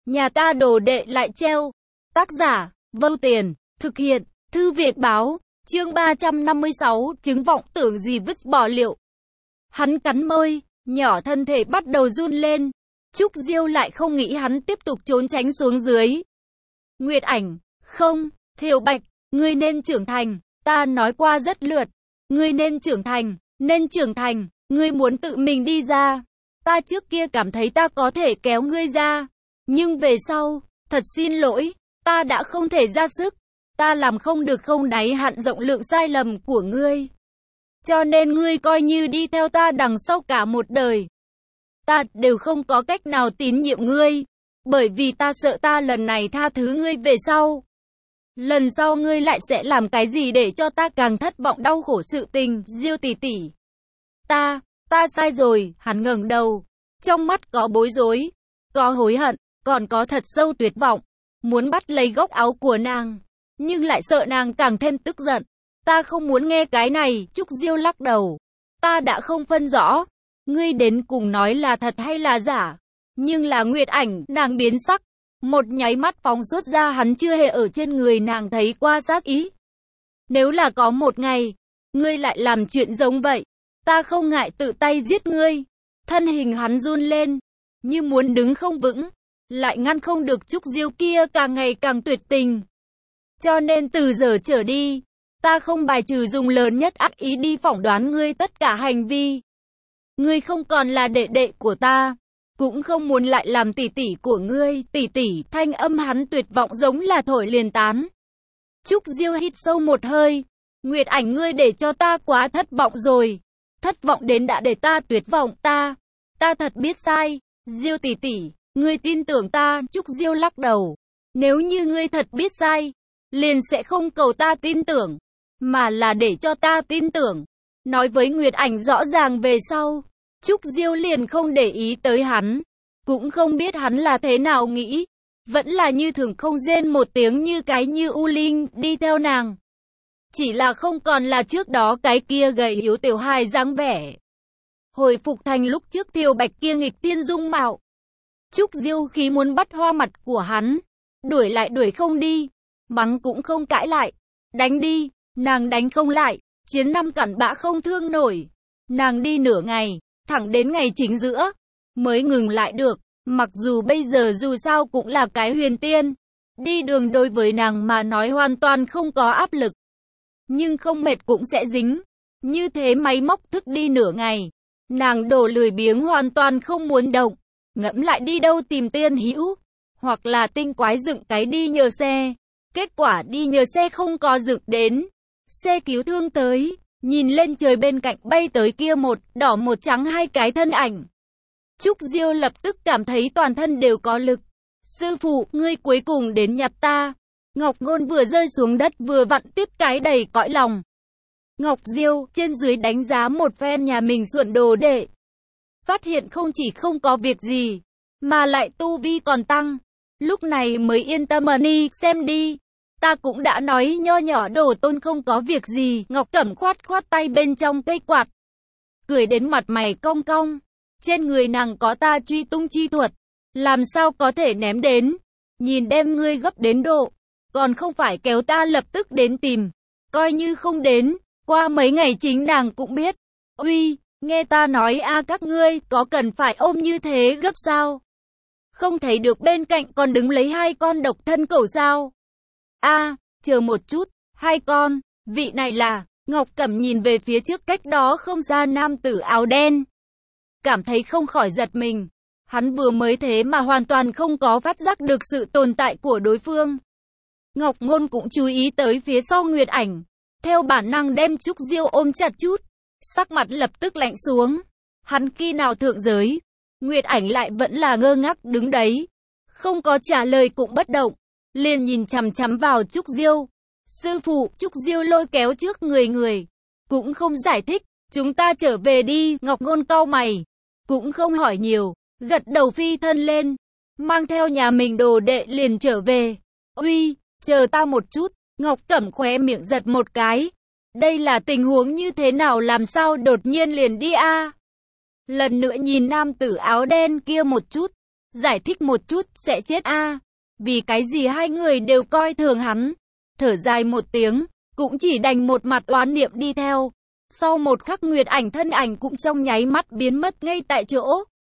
Nhà ta đồ đệ lại treo. Tác giả, Vâu Tiền, thực hiện, Thư viện báo, chương 356, chứng vọng tưởng gì vứt bỏ liệu. Hắn cắn môi, nhỏ thân thể bắt đầu run lên. Trúc Diêu lại không nghĩ hắn tiếp tục trốn tránh xuống dưới. Nguyệt Ảnh, không, Thiều Bạch, ngươi nên trưởng thành, ta nói qua rất lượt. Ngươi nên trưởng thành, ngươi muốn tự mình đi ra. Ta trước kia cảm thấy ta có thể kéo ngươi ra. Nhưng về sau, thật xin lỗi, ta đã không thể ra sức. Ta làm không được không đáy hạn rộng lượng sai lầm của ngươi. Cho nên ngươi coi như đi theo ta đằng sau cả một đời. Ta đều không có cách nào tín nhiệm ngươi. Bởi vì ta sợ ta lần này tha thứ ngươi về sau. Lần sau ngươi lại sẽ làm cái gì để cho ta càng thất vọng đau khổ sự tình, Diêu tỷ tỷ. Ta sai rồi, hắn ngẩng đầu. Trong mắt có bối rối, có hối hận, còn có thật sâu tuyệt vọng. Muốn bắt lấy góc áo của nàng, nhưng lại sợ nàng càng thêm tức giận. Ta không muốn nghe cái này, Trúc Diêu lắc đầu. Ta đã không phân rõ, ngươi đến cùng nói là thật hay là giả. Nhưng là Nguyệt Ảnh, nàng biến sắc. Một nháy mắt phóng xuất ra hắn chưa hề ở trên người nàng thấy qua sát ý. Nếu là có một ngày, ngươi lại làm chuyện giống vậy, ta không ngại tự tay giết ngươi. Thân hình hắn run lên, như muốn đứng không vững, lại ngăn không được Trúc Diêu kia càng ngày càng tuyệt tình. Cho nên từ giờ trở đi, ta không bài trừ dùng lớn nhất ác ý đi phỏng đoán ngươi tất cả hành vi. Ngươi không còn là đệ đệ của ta, cũng không muốn lại làm tỷ tỷ của ngươi, tỷ tỷ. Thanh âm hắn tuyệt vọng giống là thổi liền tán. Trúc Diêu hít sâu một hơi. Nguyệt Ảnh, ngươi để cho ta quá thất vọng rồi. Thất vọng đến đã để ta tuyệt vọng. Ta thật biết sai. Diêu tỷ tỷ, ngươi tin tưởng ta. Trúc Diêu lắc đầu. Nếu như ngươi thật biết sai, liền sẽ không cầu ta tin tưởng, mà là để cho ta tin tưởng. Nói với Nguyệt Ảnh rõ ràng về sau, Trúc Diêu liền không để ý tới hắn, cũng không biết hắn là thế nào nghĩ, vẫn là như thường không rên một tiếng như U Linh đi theo nàng. Chỉ là không còn là trước đó cái kia gầy yếu tiểu hài dáng vẻ. Hồi phục thành lúc trước Thiều Bạch kia nghịch tiên dung mạo. Trúc Diêu khí muốn bắt hoa mặt của hắn, đuổi lại đuổi không đi, mắng cũng không cãi lại, đánh đi, nàng đánh không lại, chiến năm cặn bã không thương nổi. Nàng đi nửa ngày, thẳng đến ngày chính giữa, mới ngừng lại được, mặc dù bây giờ dù sao cũng là cái huyền tiên. Đi đường đối với nàng mà nói hoàn toàn không có áp lực. Nhưng không mệt cũng sẽ dính. Như thế máy móc thức đi nửa ngày, nàng đổ lười biếng hoàn toàn không muốn động. Ngẫm lại đi đâu tìm tiên hữu, hoặc là tinh quái dựng cái đi nhờ xe. Kết quả đi nhờ xe không có dựng đến. Xe cứu thương tới, nhìn lên trời bên cạnh bay tới kia một đỏ một trắng hai cái thân ảnh. Trúc Diêu lập tức cảm thấy toàn thân đều có lực. Sư phụ, ngươi cuối cùng đến nhặt ta. Ngọc Ngôn vừa rơi xuống đất vừa vặn tiếp cái đầy cõi lòng. Ngọc Diêu trên dưới đánh giá một phen nhà mình xuẩn đồ đệ. Phát hiện không chỉ không có việc gì, mà lại tu vi còn tăng. Lúc này mới yên tâm đi, xem đi. Ta cũng đã nói nho nhỏ đồ tôn không có việc gì. Ngọc Cẩm khoát khoát tay bên trong cây quạt, cười đến mặt mày cong cong. Trên người nàng có ta truy tung chi thuật, làm sao có thể ném đến. Nhìn đem ngươi gấp đến độ, còn không phải kéo ta lập tức đến tìm. Coi như không đến, qua mấy ngày chính nàng cũng biết. Uy, nghe ta nói a, các ngươi có cần phải ôm như thế gấp sao? Không thấy được bên cạnh còn đứng lấy hai con độc thân cẩu sao? A, chờ một chút, hai con, vị này là... Ngọc Cẩm nhìn về phía trước cách đó không xa nam tử áo đen, cảm thấy không khỏi giật mình. Hắn vừa mới thế mà hoàn toàn không có phát giác được sự tồn tại của đối phương. Ngọc Ngôn cũng chú ý tới phía sau Nguyệt Ảnh, theo bản năng đem Trúc Diêu ôm chặt chút, sắc mặt lập tức lạnh xuống. Hắn khi nào thượng giới? Nguyệt Ảnh lại vẫn là ngơ ngác đứng đấy, không có trả lời cũng bất động, liền nhìn chằm chằm vào Trúc Diêu. Sư phụ, Trúc Diêu lôi kéo trước người, cũng không giải thích. Chúng ta trở về đi. Ngọc Ngôn cau mày, cũng không hỏi nhiều, gật đầu phi thân lên, mang theo nhà mình đồ đệ liền trở về. Uy, chờ ta một chút. Ngọc Cẩm khóe miệng giật một cái. Đây là tình huống như thế nào, làm sao đột nhiên liền đi a? Lần nữa nhìn nam tử áo đen kia một chút, Giải thích một chút sẽ chết a. Vì cái gì hai người đều coi thường hắn. Thở dài một tiếng, cũng chỉ đành một mặt oán niệm đi theo. Sau một khắc Nguyệt Ảnh thân ảnh cũng trong nháy mắt biến mất ngay tại chỗ.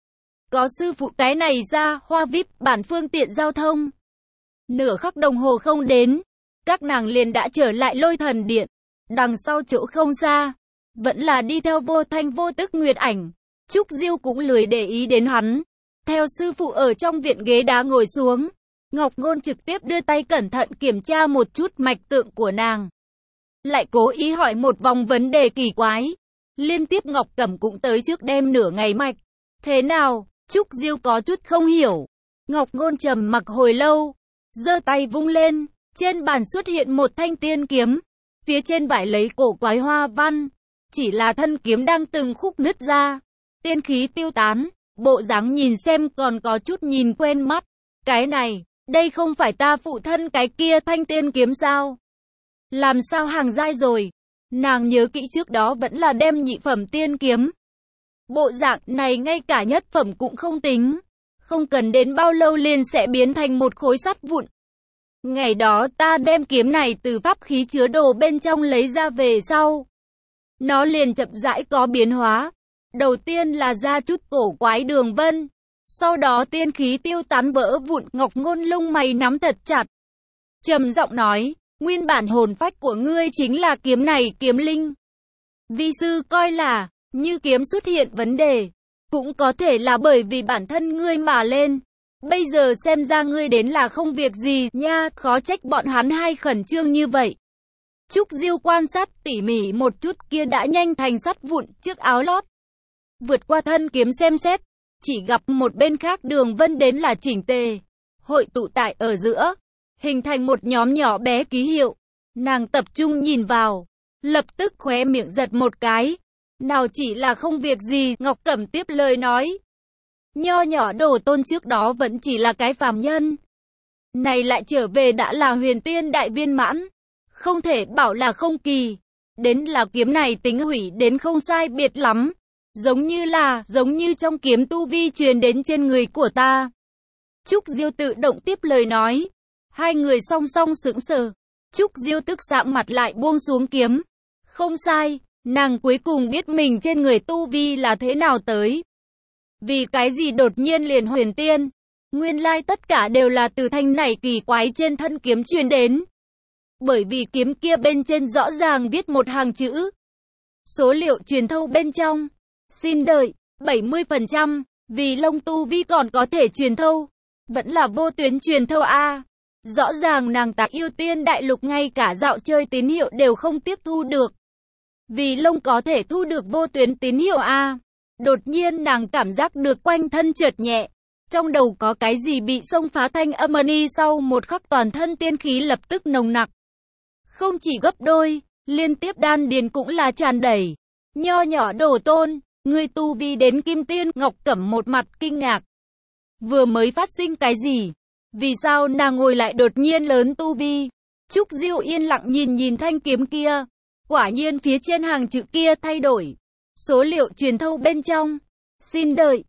Có sư phụ cái này ra, Hoa VIP bản phương tiện giao thông. Nửa khắc đồng hồ không đến, các nàng liền đã trở lại Lôi Thần Điện. Đằng sau chỗ không xa, vẫn là đi theo vô thanh vô tức Nguyệt Ảnh. Trúc Diêu cũng lười để ý đến hắn. Theo sư phụ ở trong viện ghế đá ngồi xuống, Ngọc Ngôn trực tiếp đưa tay cẩn thận kiểm tra một chút mạch tượng của nàng. Lại cố ý hỏi một vòng vấn đề kỳ quái. Liên tiếp Ngọc Cẩm cũng tới trước đêm nửa ngày mạch. Thế nào? Trúc Diêu có chút không hiểu. Ngọc Ngôn trầm mặc hồi lâu, giơ tay vung lên, trên bàn xuất hiện một thanh tiên kiếm. Phía trên vải lấy cổ quái hoa văn, chỉ là thân kiếm đang từng khúc nứt ra, tiên khí tiêu tán, bộ dáng nhìn xem còn có chút nhìn quen mắt. Cái này, đây không phải ta phụ thân cái kia thanh tiên kiếm sao? Làm sao hàng giai rồi? Nàng nhớ kỹ trước đó vẫn là đem nhị phẩm tiên kiếm. Bộ dạng này ngay cả nhất phẩm cũng không tính. Không cần đến bao lâu liền sẽ biến thành một khối sắt vụn. Ngày đó ta đem kiếm này từ pháp khí chứa đồ bên trong lấy ra về sau. Nó liền chậm rãi có biến hóa. Đầu tiên là ra chút cổ quái đường vân. Sau đó tiên khí tiêu tán vỡ vụn. Ngọc Ngôn lông mày nắm thật chặt. Trầm giọng nói, nguyên bản hồn phách của ngươi chính là kiếm này, kiếm linh. Vi sư coi là, như kiếm xuất hiện vấn đề, cũng có thể là bởi vì bản thân ngươi mà lên. Bây giờ xem ra ngươi đến là không việc gì nha, khó trách bọn hắn hay khẩn trương như vậy. Trúc Diêu quan sát tỉ mỉ một chút kia đã nhanh thành sắt vụn chiếc áo lót. Vượt qua thân kiếm xem xét, chỉ gặp một bên khác đường vân đến là chỉnh tề, hội tụ tại ở giữa, hình thành một nhóm nhỏ bé ký hiệu. Nàng tập trung nhìn vào, lập tức khóe miệng giật một cái. Nào chỉ là không việc gì, Ngọc Cẩm tiếp lời nói. Nho nhỏ Đồ Tôn trước đó vẫn chỉ là cái phàm nhân. Này lại trở về đã là huyền tiên đại viên mãn. Không thể bảo là không kỳ. Đến là kiếm này tính hủy đến không sai biệt lắm. Giống như trong kiếm tu vi truyền đến trên người của ta. Trúc Diêu tự động tiếp lời nói. Hai người song song sững sờ. Trúc Diêu tức sạm mặt lại buông xuống kiếm. Không sai, nàng cuối cùng biết mình trên người tu vi là thế nào tới. Vì cái gì đột nhiên liền huyền tiên? Nguyên lai tất cả đều là từ thanh này kỳ quái trên thân kiếm truyền đến. Bởi vì kiếm kia bên trên rõ ràng viết một hàng chữ. Số liệu truyền thâu bên trong. Xin đợi, 70%, vì Long tu vi còn có thể truyền thâu. Vẫn là vô tuyến truyền thâu a. Rõ ràng nàng tại Yêu Tiên Đại Lục ngay cả dạo chơi tín hiệu đều không tiếp thu được. Vì Long có thể thu được vô tuyến tín hiệu a. Đột nhiên nàng cảm giác được quanh thân trượt nhẹ. Trong đầu có cái gì bị xông phá thanh âm ni, sau một khắc toàn thân tiên khí lập tức nồng nặc. Không chỉ gấp đôi, liên tiếp đan điền cũng là tràn đầy. Nho nhỏ Đồ Tôn, ngươi tu vi đến kim tiên. Ngọc Cẩm một mặt kinh ngạc. Vừa mới phát sinh cái gì? Vì sao nàng ngồi lại đột nhiên lớn tu vi? Trúc Diêu yên lặng nhìn thanh kiếm kia. Quả nhiên phía trên hàng chữ kia thay đổi. Số liệu truyền thâu bên trong. Xin đợi,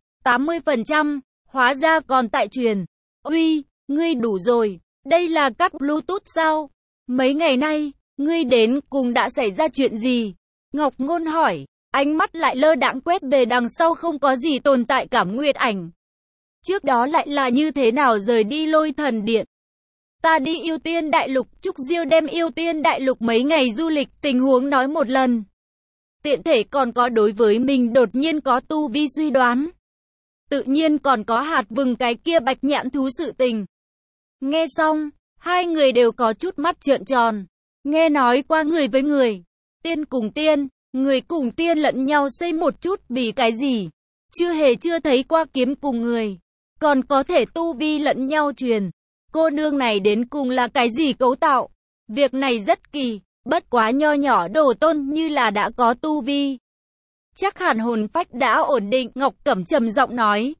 80%. Hóa ra còn tại truyền. Uy, ngươi đủ rồi. Đây là cắt Bluetooth sao? Mấy ngày nay, ngươi đến cùng đã xảy ra chuyện gì? Ngọc Ngôn hỏi. Ánh mắt lại lơ đãng quét về đằng sau không có gì tồn tại cảm Nguyệt Ảnh. Trước đó lại là như thế nào rời đi Lôi Thần Điện? Ta đi Yêu Tiên Đại Lục. Trúc Diêu đem Yêu Tiên Đại Lục mấy ngày du lịch tình huống nói một lần. Tiện thể còn có đối với mình đột nhiên có tu vi suy đoán. Tự nhiên còn có hạt vừng cái kia bạch nhãn thú sự tình. Nghe xong, hai người đều có chút mắt trợn tròn. Nghe nói qua người với người, tiên cùng tiên, người cùng tiên lẫn nhau xây một chút vì cái gì? Chưa thấy qua kiếm cùng người, còn có thể tu vi lẫn nhau truyền. Cô nương này đến cùng là cái gì cấu tạo? Việc này rất kỳ, bất quá nho nhỏ Đồ Tôn như là đã có tu vi. Chắc hẳn hồn phách đã ổn định, Ngọc Cẩm trầm giọng nói.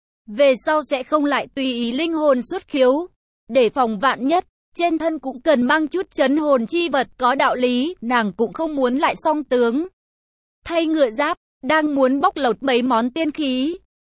Về sau sẽ không lại tùy ý linh hồn xuất khiếu. Để phòng vạn nhất, trên thân cũng cần mang chút chấn hồn chi vật có đạo lý, nàng cũng không muốn lại song tướng. Thay ngựa giáp, đang muốn bóc lột mấy món tiên khí.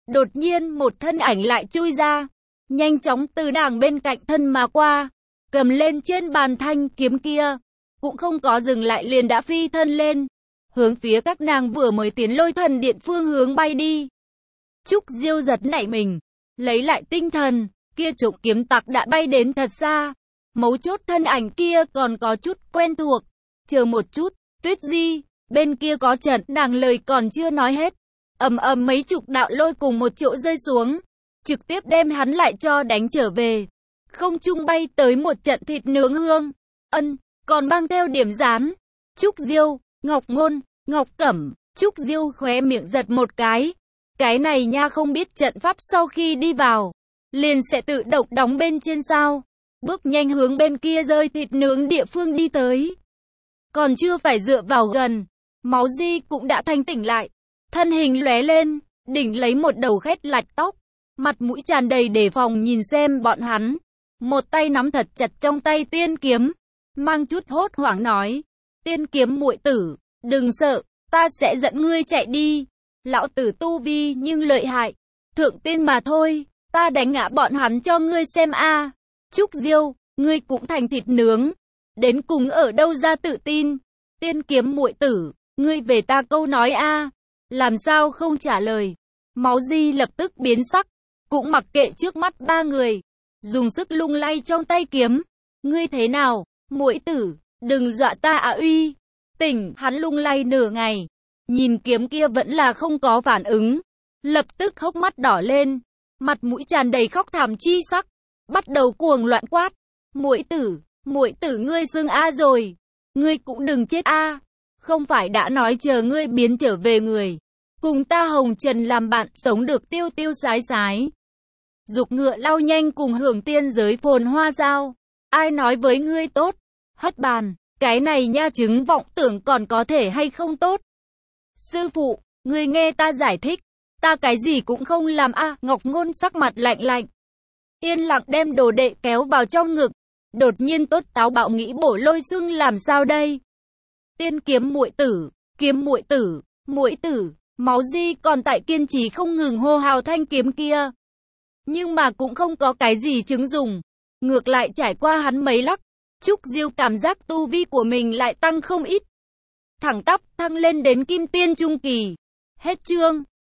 Đột nhiên một thân ảnh lại chui ra, nhanh chóng từ nàng bên cạnh thân mà qua, cầm lên trên bàn thanh kiếm kia, cũng không có dừng lại liền đã phi thân lên, hướng phía các nàng vừa mới tiến Lôi Thần Điện phương hướng bay đi. Trúc Diêu giật nảy mình, lấy lại tinh thần, kia trộm kiếm tặc đã bay đến thật xa, mấu chốt thân ảnh kia còn có chút quen thuộc. Chờ một chút, Tuyết Di, bên kia có trận, nàng lời còn chưa nói hết, ầm ầm mấy chục đạo lôi cùng một chỗ rơi xuống, trực tiếp đem hắn lại cho đánh trở về. Không trung bay tới một trận thịt nướng hương, còn mang theo điểm rán. Trúc Diêu, Ngọc Ngôn, Ngọc Cẩm, Trúc Diêu khóe miệng giật một cái này nha, không biết trận pháp sau khi đi vào, liền sẽ tự động đóng bên trên sao. Bước nhanh hướng bên kia rơi thịt nướng địa phương đi tới. Còn chưa phải dựa vào gần, Máu Di cũng đã thanh tỉnh lại, thân hình lóe lên, đỉnh lấy một đầu khét lạch tóc, mặt mũi tràn đầy đề phòng nhìn xem bọn hắn, một tay nắm thật chặt trong tay tiên kiếm, mang chút hốt hoảng nói: "Tiên kiếm muội tử, đừng sợ, ta sẽ dẫn ngươi chạy đi. Lão tử tu vi nhưng lợi hại, thượng tiên mà thôi, ta đánh ngã bọn hắn cho ngươi xem a." Trúc Diêu, ngươi cũng thành thịt nướng, đến cùng ở đâu ra tự tin? Tiên kiếm muội tử, ngươi về ta câu nói a. Làm sao không trả lời? Máu Di lập tức biến sắc, cũng mặc kệ trước mắt ba người, dùng sức lung lay trong tay kiếm. Ngươi thế nào, muội tử, đừng dọa ta à uy. Tỉnh, hắn lung lay nửa ngày, nhìn kiếm kia vẫn là không có phản ứng, lập tức hốc mắt đỏ lên, mặt mũi tràn đầy khóc thảm chi sắc, bắt đầu cuồng loạn quát: muội tử ngươi xưng a rồi, ngươi cũng đừng chết a, không phải đã nói chờ ngươi biến trở về người, cùng ta hồng trần làm bạn sống được tiêu tiêu sái sái. Dục ngựa lao nhanh cùng hưởng tiên giới phồn hoa sao? Ai nói với ngươi tốt? Hất bàn, cái này nha chứng vọng tưởng còn có thể hay không tốt? Sư phụ, ngươi nghe ta giải thích, ta cái gì cũng không làm a. Ngọc Ngôn sắc mặt lạnh lạnh, yên lặng đem đồ đệ kéo vào trong ngực, đột nhiên tốt táo bạo nghĩ bổ Lôi Xưng làm sao đây? Tiên kiếm muội tử, kiếm muội tử, Máu Di còn tại kiên trì không ngừng hô hào thanh kiếm kia. Nhưng mà cũng không có cái gì chứng dùng, ngược lại trải qua hắn mấy lắc, Trúc Diêu cảm giác tu vi của mình lại tăng không ít. Thẳng tắp thăng lên đến kim tiên trung kỳ. Hết chương.